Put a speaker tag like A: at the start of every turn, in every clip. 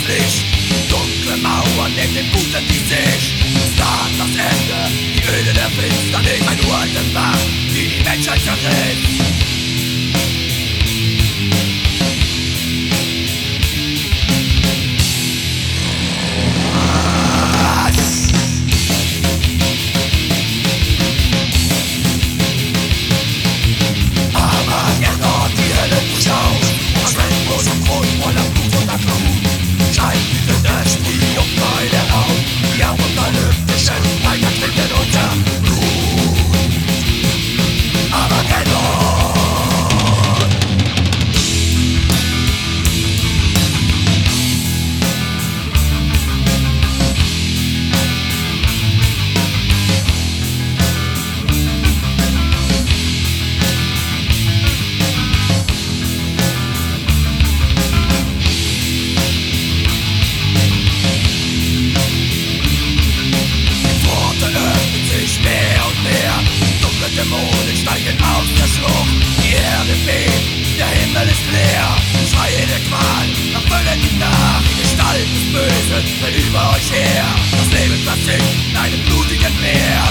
A: Licht. Dunkle Mauern neben dem Guten die sich. Es naht das Ende, die Öde der Finsternis. Ein uralte Macht, die die Menschheit zerriss. Dämonen steigen aus der Schlucht. Die Erde bebt, der Himmel ist leer. Schreie der Qual, erfüllen ihn nach. Die Gestalt des Bösen will über euch her. Das Leben versinkt in einem blutigen Meer.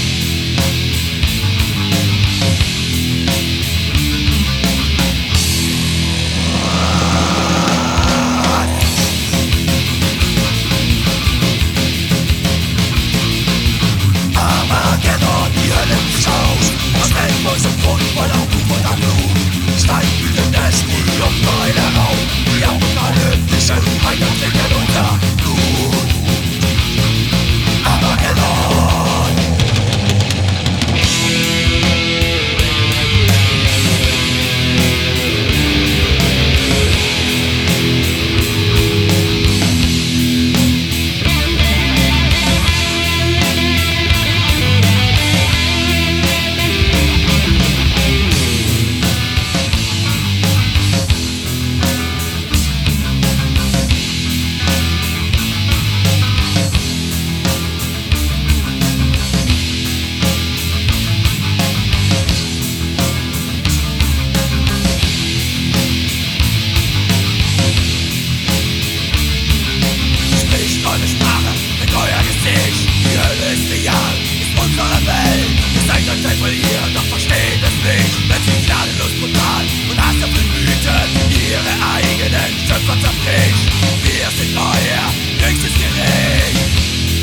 A: Doch versteht es nicht, wenn sie gnadenlos brutal und hasserfüllt wüten, ihre eigenen Schöpfer zerbricht. Wir sind euer jüngstes Gericht.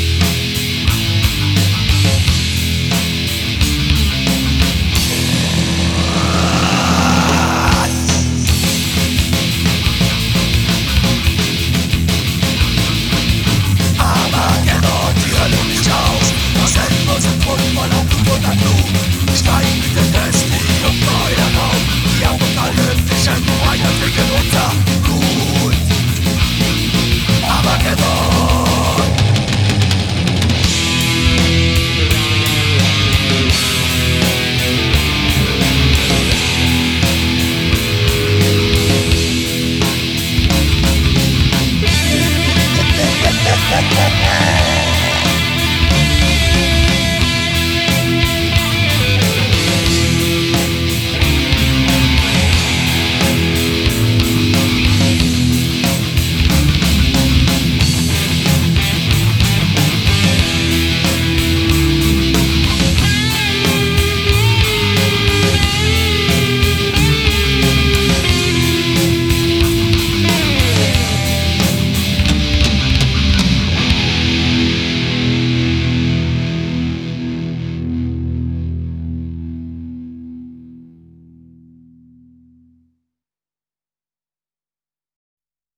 A: Armageddon, die Hölle nicht aus. Das Endlos im Grund voller Blut und Blut. Steigen mit den